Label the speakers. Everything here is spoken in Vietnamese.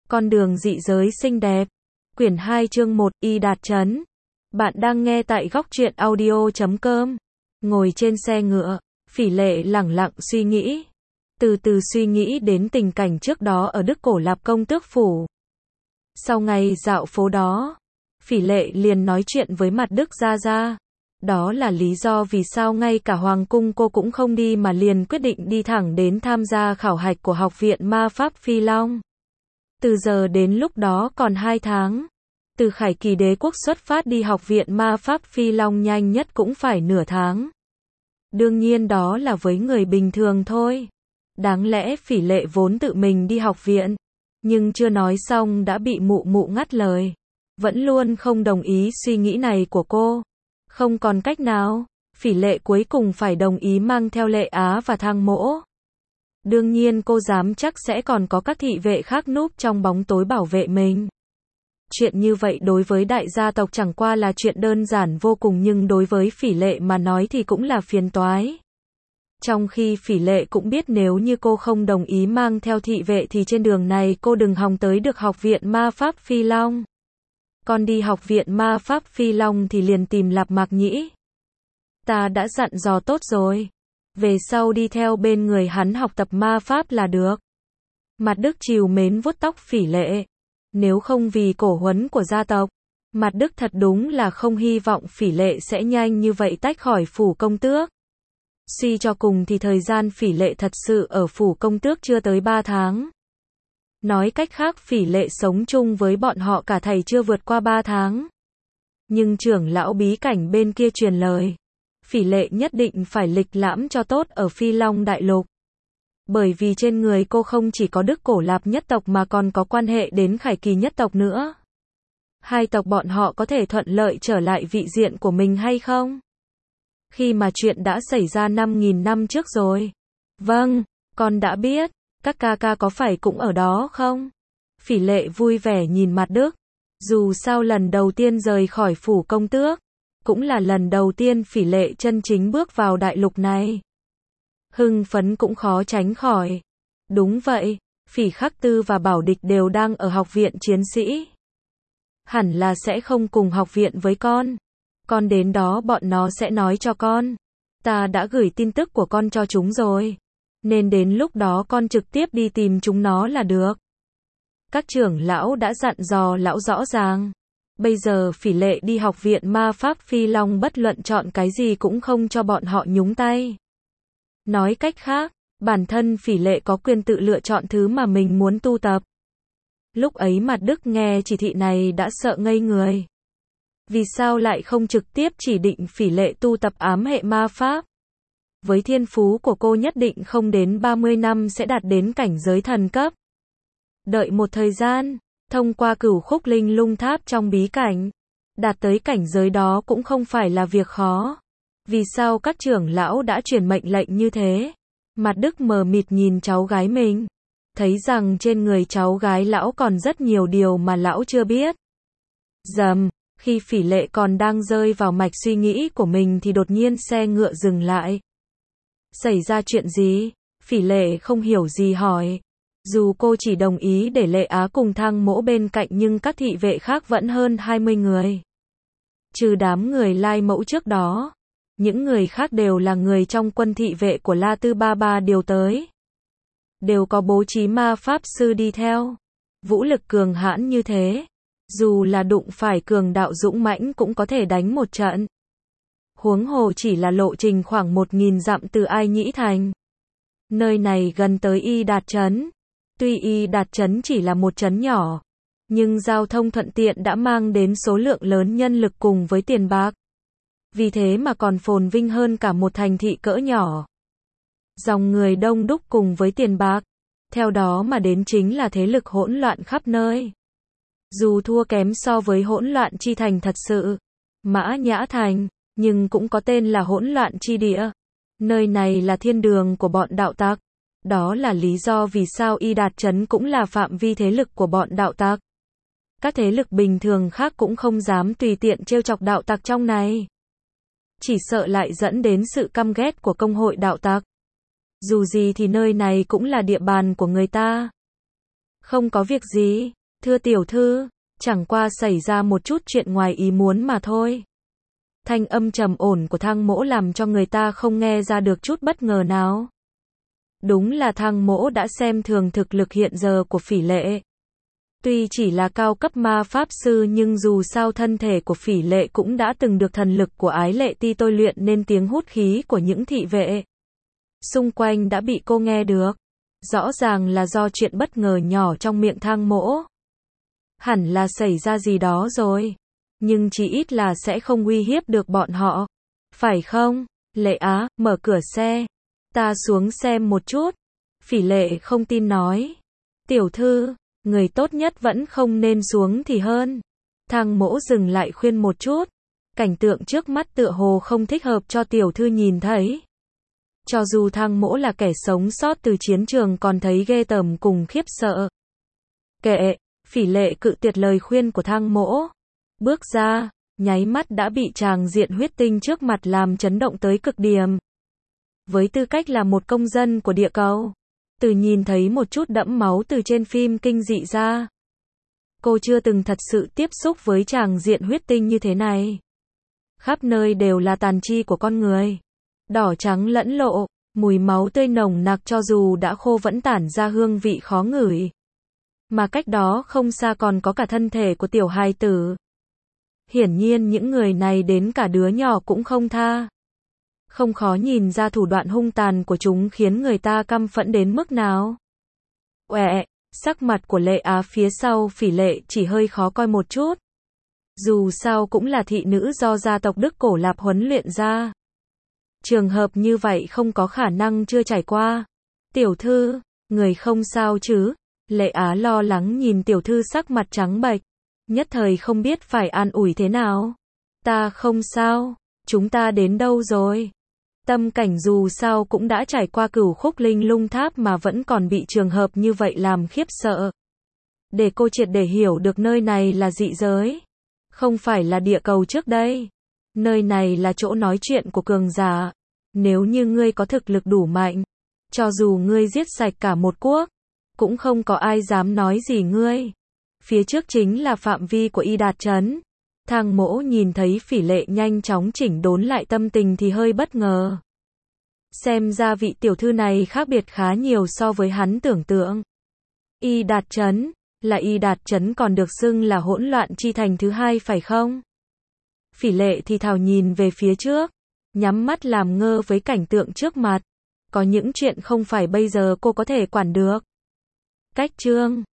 Speaker 1: Con đường dị giới xinh đẹp. Quyển 2 chương 1, Y Đạt Trấn. Bạn đang nghe tại góc truyện audio.com. Ngồi trên xe ngựa, Phỉ Lệ lẳng lặng suy nghĩ. Từ từ suy nghĩ đến tình cảnh trước đó ở Đức Cổ Lạp Công Tước Phủ. Sau ngày dạo phố đó, Phỉ Lệ liền nói chuyện với Mặt Đức Gia Gia. Đó là lý do vì sao ngay cả Hoàng Cung cô cũng không đi mà liền quyết định đi thẳng đến tham gia khảo hạch của Học viện Ma Pháp Phi Long. Từ giờ đến lúc đó còn 2 tháng. Từ Khải Kỳ Đế quốc xuất phát đi Học viện Ma Pháp Phi Long nhanh nhất cũng phải nửa tháng. Đương nhiên đó là với người bình thường thôi. Đáng lẽ Phỉ Lệ vốn tự mình đi học viện, nhưng chưa nói xong đã bị mụ mụ ngắt lời. Vẫn luôn không đồng ý suy nghĩ này của cô. Không còn cách nào, Phỉ Lệ cuối cùng phải đồng ý mang theo Lệ Á và Thang Mỗ. Đương nhiên cô dám chắc sẽ còn có các thị vệ khác núp trong bóng tối bảo vệ mình. Chuyện như vậy đối với đại gia tộc chẳng qua là chuyện đơn giản vô cùng, nhưng đối với Phỉ Lệ mà nói thì cũng là phiền toái. Trong khi Phỉ Lệ cũng biết nếu như cô không đồng ý mang theo thị vệ thì trên đường này cô đừng hòng tới được Học viện Ma Pháp Phi Long. Còn đi Học viện Ma Pháp Phi Long thì liền tìm Lạp Mạc Nhĩ. Ta đã dặn dò tốt rồi. Về sau đi theo bên người hắn học tập ma pháp là được. Mặt Đức trìu mến vuốt tóc Phỉ Lệ. Nếu không vì cổ huấn của gia tộc, Mặt Đức thật đúng là không hy vọng Phỉ Lệ sẽ nhanh như vậy tách khỏi phủ công tước. Suy cho cùng thì thời gian Phỉ Lệ thật sự ở phủ công tước chưa tới 3 tháng. Nói cách khác Phỉ Lệ sống chung với bọn họ cả thầy chưa vượt qua 3 tháng. Nhưng trưởng lão bí cảnh bên kia truyền lời, Phỉ Lệ nhất định phải lịch lãm cho tốt ở Phi Long Đại Lục. Bởi vì trên người cô không chỉ có Đức Cổ Lạp nhất tộc mà còn có quan hệ đến Khải Kỳ nhất tộc nữa. Hai tộc bọn họ có thể thuận lợi trở lại vị diện của mình hay không? Khi mà chuyện đã xảy ra 5.000 năm trước rồi. Vâng, con đã biết. Các ca ca có phải cũng ở đó không? Phỉ Lệ vui vẻ nhìn Mặt Đức. Dù sao lần đầu tiên rời khỏi phủ công tước, cũng là lần đầu tiên Phỉ Lệ chân chính bước vào đại lục này. Hưng phấn cũng khó tránh khỏi. Đúng vậy, Phỉ Khắc Tư và Bảo Địch đều đang ở học viện chiến sĩ. Hẳn là sẽ không cùng học viện với con. Con đến đó bọn nó sẽ nói cho con. Ta đã gửi tin tức của con cho chúng rồi. Nên đến lúc đó con trực tiếp đi tìm chúng nó là được. Các trưởng lão đã dặn dò lão rõ ràng. Bây giờ Phỉ Lệ đi Học viện Ma Pháp Phi Long bất luận chọn cái gì cũng không cho bọn họ nhúng tay. Nói cách khác, bản thân Phỉ Lệ có quyền tự lựa chọn thứ mà mình muốn tu tập. Lúc ấy Mặt Đức nghe chỉ thị này đã sợ ngây người. Vì sao lại không trực tiếp chỉ định Phỉ Lệ tu tập ám hệ ma pháp? Với thiên phú của cô nhất định không đến 30 năm sẽ đạt đến cảnh giới thần cấp. Đợi một thời gian, thông qua Cửu Khúc Linh Lung Tháp trong bí cảnh, đạt tới cảnh giới đó cũng không phải là việc khó. Vì sao các trưởng lão đã truyền mệnh lệnh như thế? Mặt Đức mờ mịt nhìn cháu gái mình, thấy rằng trên người cháu gái lão còn rất nhiều điều mà lão chưa biết. Rầm, khi Phỉ Lệ còn đang rơi vào mạch suy nghĩ của mình thì đột nhiên xe ngựa dừng lại. Xảy ra chuyện gì? Phỉ Lệ không hiểu gì hỏi. Dù cô chỉ đồng ý để Lệ Á cùng Thang Mỗ bên cạnh nhưng các thị vệ khác vẫn hơn 20 người. Trừ đám người Lai Mẫu trước đó, những người khác đều là người trong quân thị vệ của La Tư Ba Ba điều tới. Đều có bố trí ma pháp sư đi theo. Vũ lực cường hãn như thế, dù là đụng phải cường đạo dũng mãnh cũng có thể đánh một trận. Huống hồ chỉ là lộ trình khoảng 1.000 dặm từ Ai Nhĩ Thành. Nơi này gần tới Y Đạt Trấn. Tuy Y Đạt Trấn chỉ là một trấn nhỏ, nhưng giao thông thuận tiện đã mang đến số lượng lớn nhân lực cùng với tiền bạc. Vì thế mà còn phồn vinh hơn cả một thành thị cỡ nhỏ. Dòng người đông đúc cùng với tiền bạc, theo đó mà đến chính là thế lực hỗn loạn khắp nơi. Dù thua kém so với hỗn loạn chi thành thật sự, Mã Nhã Thành, nhưng cũng có tên là hỗn loạn chi địa. Nơi này là thiên đường của bọn đạo tặc. Đó là lý do vì sao Y Đạt Trấn cũng là phạm vi thế lực của bọn đạo tặc. Các thế lực bình thường khác cũng không dám tùy tiện trêu chọc đạo tặc trong này. Chỉ sợ lại dẫn đến sự căm ghét của công hội đạo tặc. Dù gì thì nơi này cũng là địa bàn của người ta. Không có việc gì, Thưa tiểu thư, chẳng qua xảy ra một chút chuyện ngoài ý muốn mà thôi. Thanh âm trầm ổn của Thang Mỗ làm cho người ta không nghe ra được chút bất ngờ nào. Đúng là Thang Mỗ đã xem thường thực lực hiện giờ của Phỉ Lệ. Tuy chỉ là cao cấp ma pháp sư nhưng dù sao thân thể của Phỉ Lệ cũng đã từng được thần lực của Ái Lệ Ti tôi luyện nên tiếng hút khí của những thị vệ xung quanh đã bị cô nghe được. Rõ ràng là do chuyện bất ngờ nhỏ trong miệng Thang Mỗ. Hẳn là xảy ra gì đó rồi. Nhưng chỉ ít là sẽ không uy hiếp được bọn họ. Phải không? Lệ Á, mở cửa xe. Ta xuống xem một chút. Phỉ Lệ không tin nói. Tiểu thư, người tốt nhất vẫn không nên xuống thì hơn. Thang Mỗ dừng lại khuyên một chút. Cảnh tượng trước mắt tựa hồ không thích hợp cho tiểu thư nhìn thấy. Cho dù Thang Mỗ là kẻ sống sót từ chiến trường còn thấy ghê tởm cùng khiếp sợ. Kệ, Phỉ Lệ cự tuyệt lời khuyên của Thang Mỗ. Bước ra, nháy mắt đã bị tràng diện huyết tinh trước mặt làm chấn động tới cực điểm. Với tư cách là một công dân của địa cầu, từ nhìn thấy một chút đẫm máu từ trên phim kinh dị ra, cô chưa từng thật sự tiếp xúc với tràng diện huyết tinh như thế này. Khắp nơi đều là tàn chi của con người, đỏ trắng lẫn lộ, mùi máu tươi nồng nặc cho dù đã khô vẫn tản ra hương vị khó ngửi. Mà cách đó không xa còn có cả thân thể của tiểu hài tử. Hiển nhiên những người này đến cả đứa nhỏ cũng không tha. Không khó nhìn ra thủ đoạn hung tàn của chúng khiến người ta căm phẫn đến mức nào. Uệ, sắc mặt của Lệ Á phía sau Phỉ Lệ chỉ hơi khó coi một chút. Dù sao cũng là thị nữ do gia tộc Đức Cổ Lạp huấn luyện ra. Trường hợp như vậy không có khả năng chưa trải qua. Tiểu thư, người không sao chứ? Lệ Á lo lắng nhìn tiểu thư sắc mặt trắng bệch. Nhất thời không biết phải an ủi thế nào. Ta không sao, chúng ta đến đâu rồi? Tâm cảnh dù sao cũng đã trải qua cửu khúc linh lung tháp mà vẫn còn bị trường hợp như vậy làm khiếp sợ. Để cô triệt để hiểu được nơi này là dị giới. Không phải là địa cầu trước đây. Nơi này là chỗ nói chuyện của cường giả. Nếu như ngươi có thực lực đủ mạnh, cho dù ngươi giết sạch cả một quốc, cũng không có ai dám nói gì ngươi. Phía trước chính là phạm vi của Y Đạt Trấn. Thang Mỗ nhìn thấy Phỉ Lệ nhanh chóng chỉnh đốn lại tâm tình thì hơi bất ngờ. Xem ra vị tiểu thư này khác biệt khá nhiều so với hắn tưởng tượng. Y Đạt Trấn, là Y Đạt Trấn còn được xưng là hỗn loạn chi thành thứ hai phải không? Phỉ Lệ thì thào nhìn về phía trước, nhắm mắt làm ngơ với cảnh tượng trước mặt. Có những chuyện không phải bây giờ cô có thể quản được. Cách chương